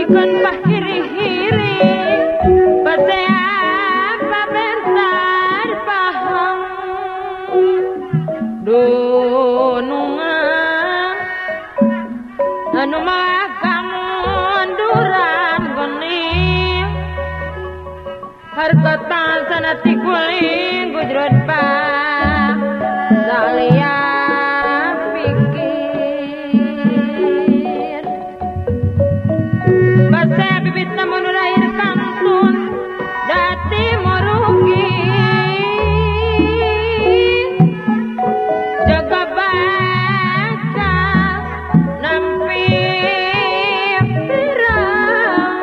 ikon pahiri-hiri apa bentar paham dunungan anu magang munduran geni harta sanati kuling gujrod pa salia pikir basa bibit namun lahir kantun dati morugi jaga baca nampi pirang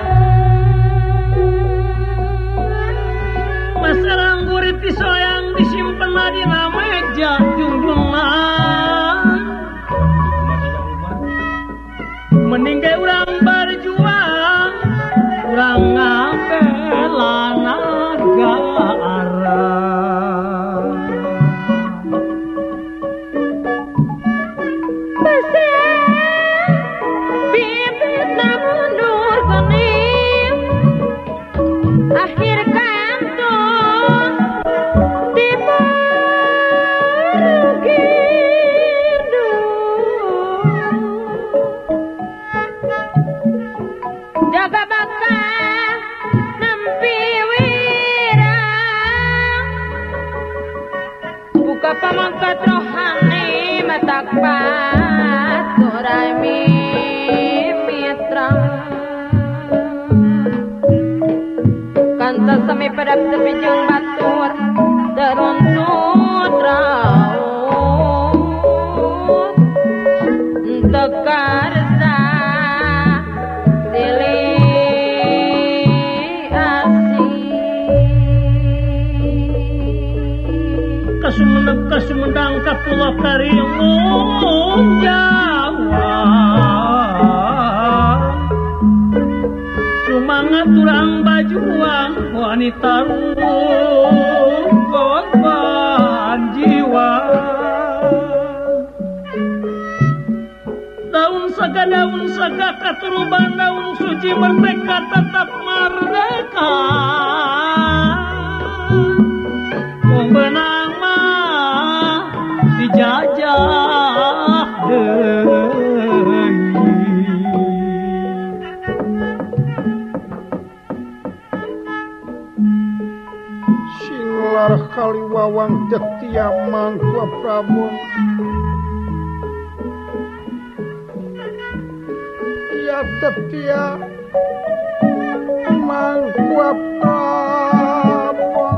masalah gurit pisau yang disimpan di meja junjungan meninggal urang berjuang urang ngabela negara bibit mundur kening akhir kantun jaga bakal nempi wirang buka pamangkat rohani matakpat surami mitra kanta sami padap sepijang batur teruntut raut tekar Kasumendang kapulau karimun Jawa sumangat turang bajuang wanita korban jiwa daun saga katuruban daun suci merdeka tetap merdeka benang mah dijajah deui singlar kaliwawang tetia mangku Prabu ya tetia mangku Prabu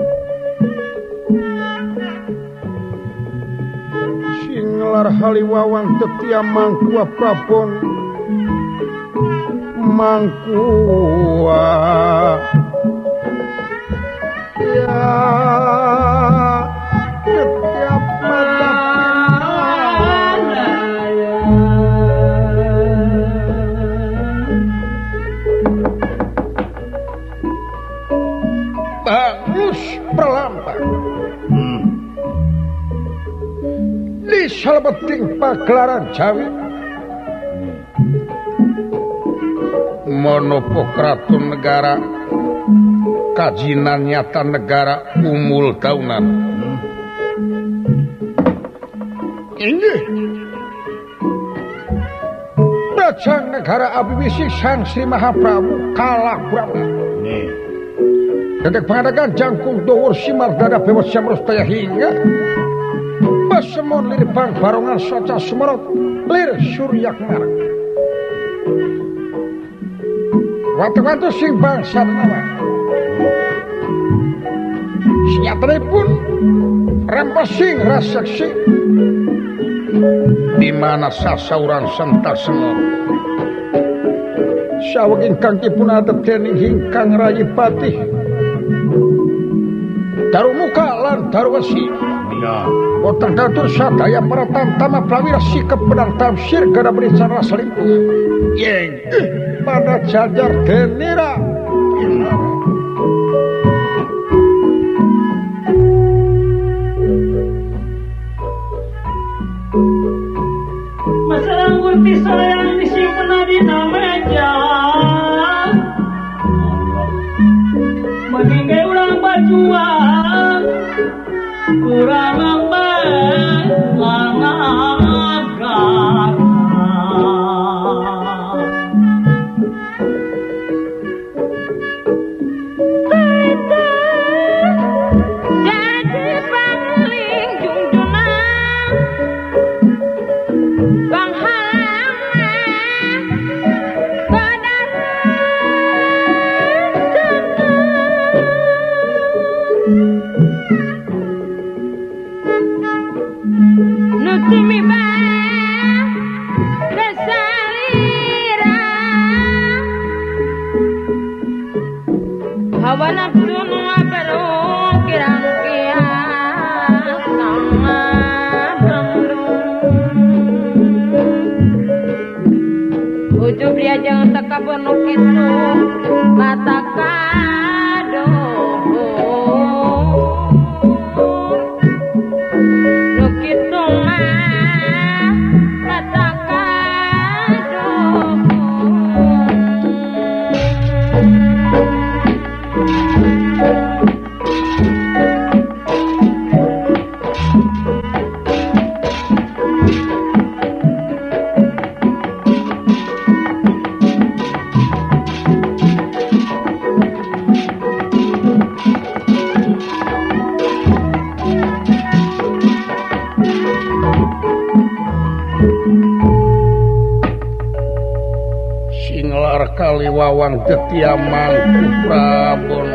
singlar haliwawang tetia mangku Prabu mangkuwa ya setiap bagus perlampang di salebeting pagelaran Jawi monopo keraton negara kajinan nyata negara umul daunan ini Bajang negara Abibisi Sang Sri Mahaprabu kalah Prabu dedek pangadagan jangkung dhuwur simardana bewat samrustaya hingga basemon lir bang barongan soca sumerot lir suryak marang watu-watu sing bangsa nama senyatanipun rempesing rasaksi di mana sasauran sentar senor saweg ingkang dipun adep dening hingkang Rayipati Darumuka lan Darwesi boten datur sadaya para tamtama prawira sikep pedang tafsir gada berencana selingkuh yeng pada jajar denira masalah ngurti sayang disimpan di meja kurang langagar jangan teka penuh itu mata kado nuk itu mah mata kado Kaliwawang Tetiaman Prabon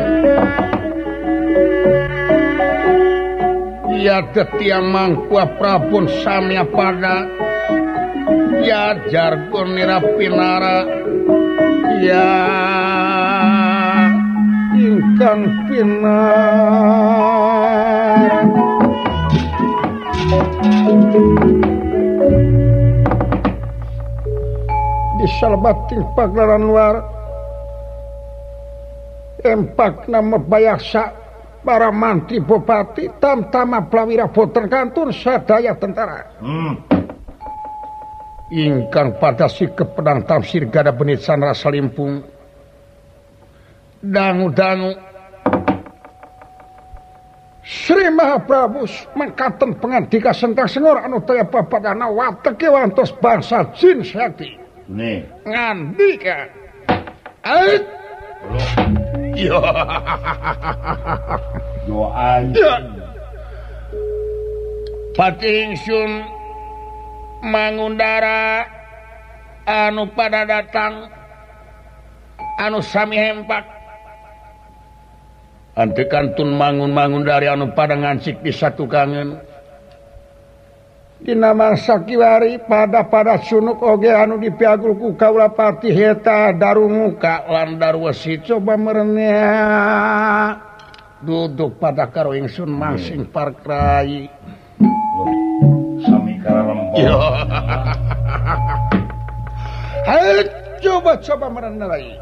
ya Tetiaman Prabon samya pada ya jargon nirapinara ya ingkang pinar di salbating pagelaran luar empak nama bayasa para mantri bupati tamtama prawira voter kantun sadaya tentara ingkang pada sikep pedang tafsir gada benit sanra salimpung dangu-dangu Sri Mahaprabu mangkaten pengandika sengkang sengor anu taya papadana wateke wantos bangsa jin sakti nih ngandika ait yo doa patingsun mangundara anu pada datang anu sami hempak antekantun mangun-mangun dari anu pada ngancik di satu kangen dina mangsa kiwari pada sunuk oge anu dipiagul ku kaula pati heta darumuka lan darwesi coba merenya duduk pada karo ingsun masing parkrai sami kara lempok coba merenya lagi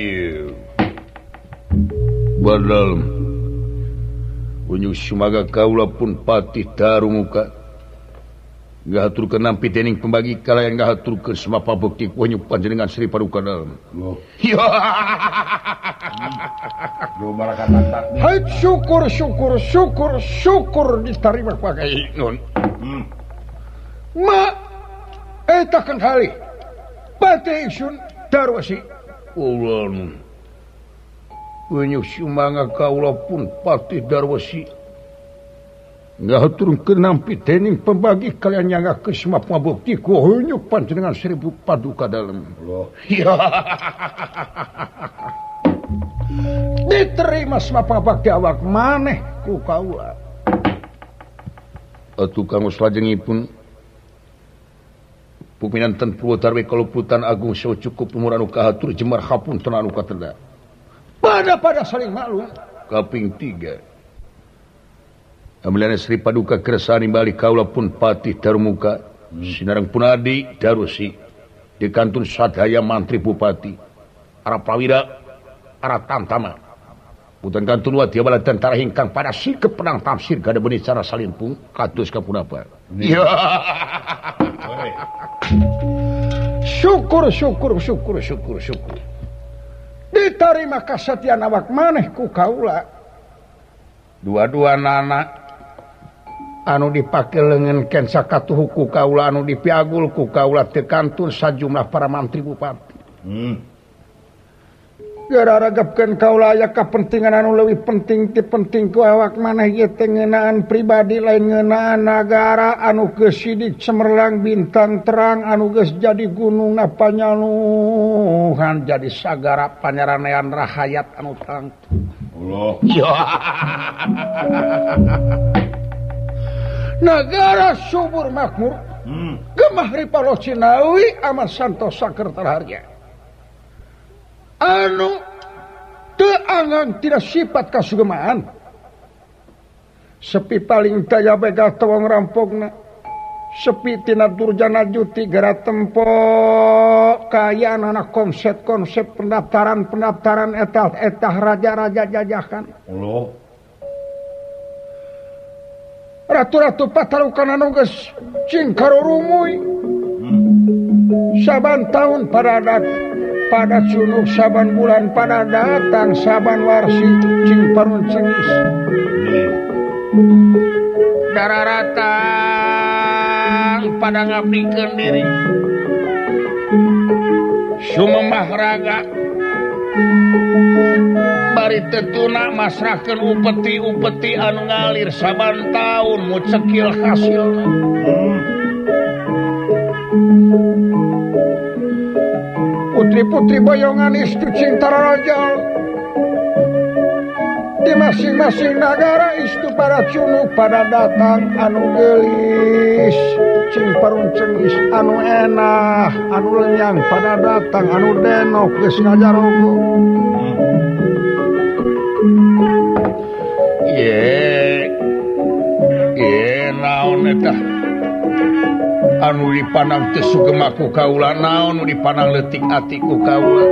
badal unyu sumaga kaula pun pati darumuka gak haturkeun nampi dening pembagi kalayan gak haturkeun semapa bukti kunyu panjenengan Sri Paduka Dalem. Hai syukur diterima pakai nun. Ma eta kan hali. Pate isun darwasi ulun. Kunyu sumanga kaula pun pati darwasi. Nggak turunkeun nampi dening pembagi kalian nyangga ke semua bukti ku hunyuk panjenengan Sri Paduka Dalem. Diterima semua bakti awak maneh ku kaula. Atuh kanggo salajengipun puminanten Purwodarwi Kaluputan Agung saha cukup umur anu kahatur jemar hapunten anu katenda. Pada saling maklum kaping 3. Amilana Sri Paduka kersani bali kaula pun patih darumuka sinareng punadi darusi di kantun sadaya mantri bupati ara prawira ara tamtama putan kantun wa dia bala tentara hingkang pada sikep pedang tafsir gada benih cara salimpung kados kapunapa syukur diterima kasatian awak maneh ku kaula dua-dua anak anu dipake lengan kensa katuhuku kaula anu dipiagul ku kaula tekantur sajumlah para mantri bupati. Gararagapkeun kaula aya kapentingan anu leuwih penting ti penting ku awak maneh ieu teh ngeunaan pribadi lain ngeunaan nagara anu geus sidik cemerlang bintang terang anu geus jadi gunungna panyaluhan jadi sagara panyaranean rahayat anu tangtu. Allah. Negara subur makmur gemah ripalo Cinawi amat santosa kertarharja anu teu angan tidak sifat kasugemaan sepi paling daya begal tewong rampogna sepi tina durjana juti gara tempo kaya anak konsep pendaftaran etah raja-raja jajahan Allah. Ratu-ratu patarukan anu geus cing karurumuy saban tahun pada cunuk saban bulan pada datang saban warsi cing parun cengis dararatang pada ngabdikeun diri sumemah raga bari tetuna masrahkeun upeti-upeti anu ngalir saban taun mu cekil hasilna. Putri-putri boyongan istu cinta rajal di masing-masing negara istu para cunuk pada datang anu gelis cing parun cengis anu enah anu lenyang pada datang anu denok geus ngajarogo. Naon eta anu dipandang teu sugema ku kaula naon nu dipandang leutik ati ku kaula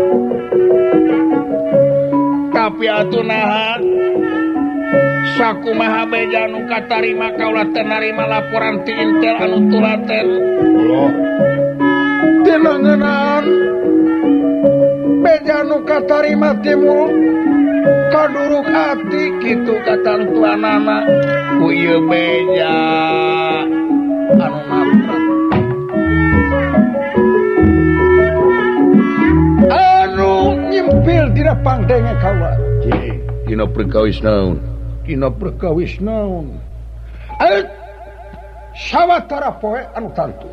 tapi atunaha sakumaha beja nu katarima kaula teu narima laporan ti intel anu tulaten tina ngeunaan beja nu katarima timul kaduruk ati kitu katantuanana ku ieu beja anu nabrak anu nyimpil dina pangdenge kaula dina perkawis naon sawatara poe anu tantu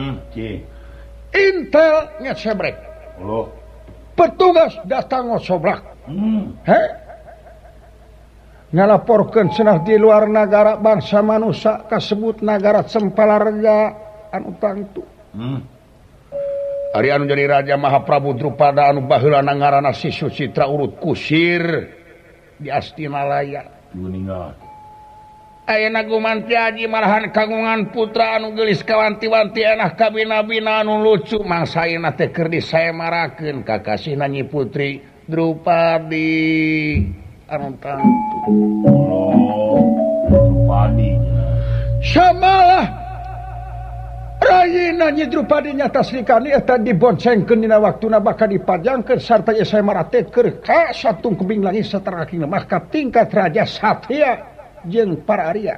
intel nya sebrek petugas datang ngosobrak ngalaporkeun cenah di luar negara bangsa manusia kasebut negara Cempalareja anu tangtu. Ari anu jadi Raja Mahaprabu Drupada anu baheulana ngaranna Si Sucitra urut kusir di Astinalaya. Ayeuna gumanti aji malahan kagungan putra anu geulis kawanti-wanti enah kabina-bina anu lucu mangsa ayeuna teh keur disaemarakeun kakasihna Nyi Putri Drupadi. Samalah Rayina Nyi Drupadi nyata srikani eta diboncengkeun dina waktuna bakal dipajangkeun sarta ieu saemaratekeun ka satung kubing langit saterangkeun mah ka tingkat Raja Satya jeung para Arya.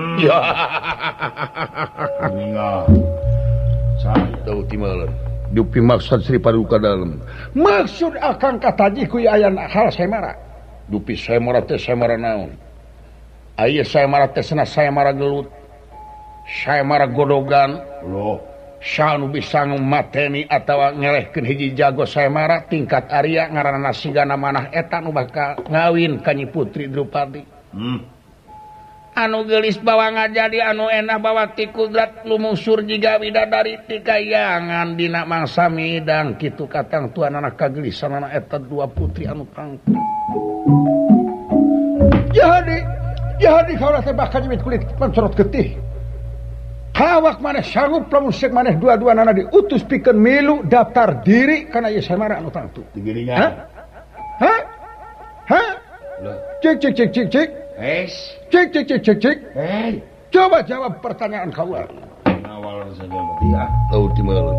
Tahu timeuleun dupi maksud Sri Paduka dalem. Maksud akang kataji ku aya hal saemara. Dupi saemara teh saemara naon? Aya saemara teh cenah saemara gelut. Saemara godogan. Loh, sanu bisa mateni atawa ngelehkeun hiji jago saemara tingkat Arya ngaranna sigana manah eta nu bakal ngawin ka Nyi Putri Drupadi. Anu geulis bawa ngajadi anu enah bawa ti kudrat lumusur jiga widadari ti kayangan dina mangsa midang kitu katang tuanana kagelisanana eta dua putri anu tangtu. Jadi kaulah teh bakal jemit kulit mencorot getih. Hawak maneh sanggup lamun seuk maneh dua-duanana diutus pikeun milu daftar diri kana ieu saemara anu tangtu. Digiringan. Hah? Cek. Cek. Hei. Coba jawab pertanyaan kaula. Awal saja ya. Tahu timeuleun.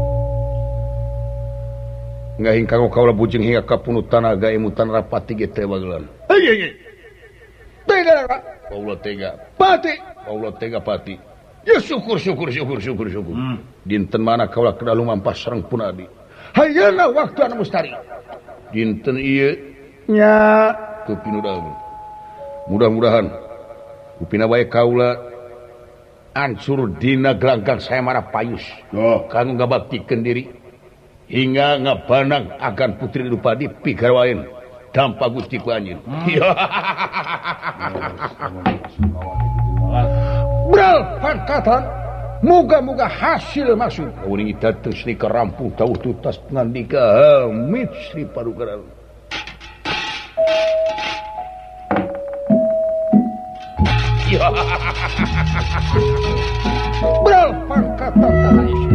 Ngahing kanggo kaula bujeng hingga ka punut tanaga imutan rapati ge teh bagelan. Tega. Kaula tega. Pati Allah tegapati ya syukur dinten mana kaulah kedalu mampas sareng punadi hayana waktu anu mustari dinten ieu nya kepinudahan mudah-mudahan upina bae kaula ancur dina gelanggang saya marah payus kanu ngabaktikeun diri hingga ngabanang agan putri Drupadi pigarwaen dampa Gusti ku anjeun Bral pangkatan muga-muga hasil masuk uning dateng Sri kerampung tauh tutas ngandika amit Sri Padukaran Bral pangkatan tanah isi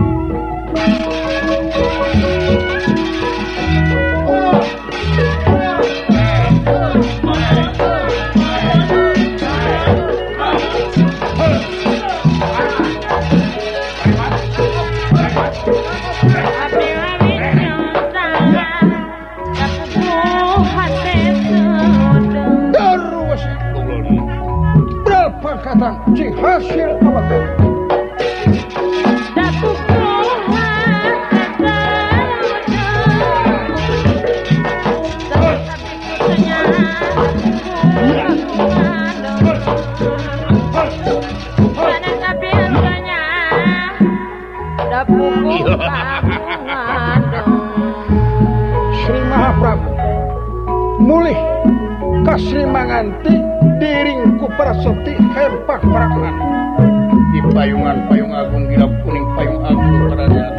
cing hasil awak Sri Mahaprabu mulih kasih manganti diringku prasoti herpak parakan di payungan payung agung gila kuning payung agung kerajaan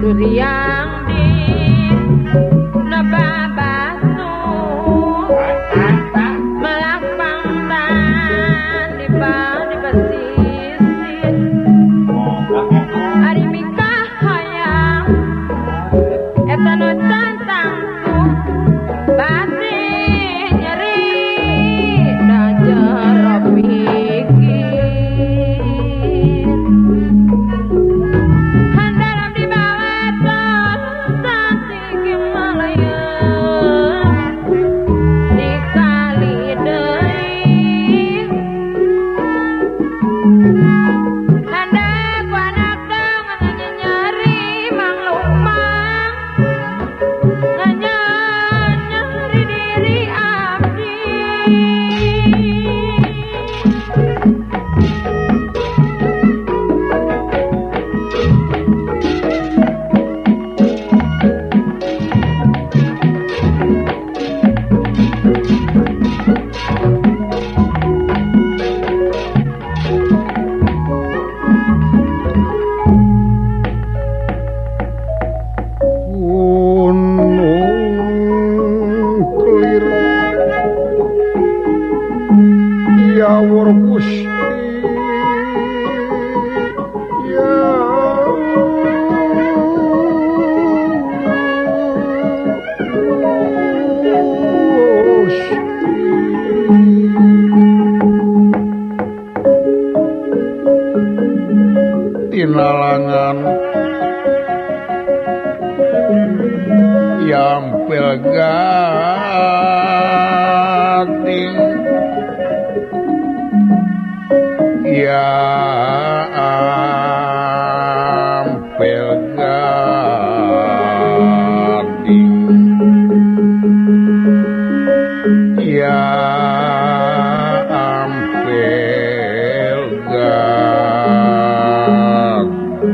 Suriang di Nababasu Malak pangtan di pesisir Ari mikah hayang Eta nu tantangku batin nyeri da jero pikir handaram di bawah tasik Himalaya di kali deui handap anak dengan nyeri mang lumang nyari diri abdi Gunung Kelir Yawur Gusti Tinalangan Yampil gating Yampil gating Yampil gating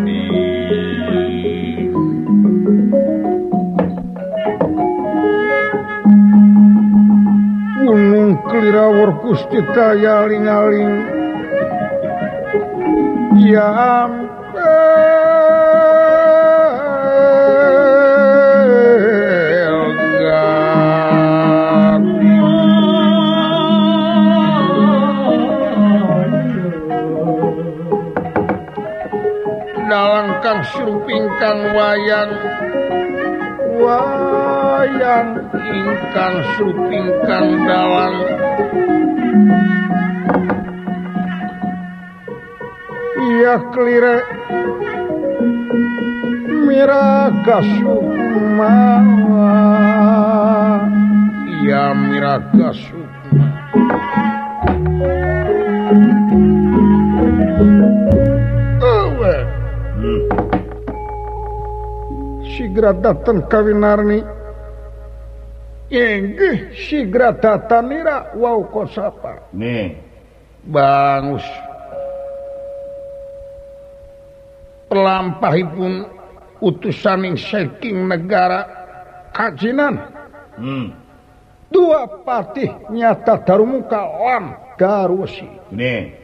Gunung Kelir Awur Gusti taya aling-aling Yampil gating dalang kang surupingkang wayang ingkang surupingkang dalang iya kelire miraga sukma iya miraga sukma sigra datang kawinarni inggih sigra datanira wau kosapa nih bangus pelampahipun utusaning saking negara kajinan dua patih nyata darumuka lan Darwesi nih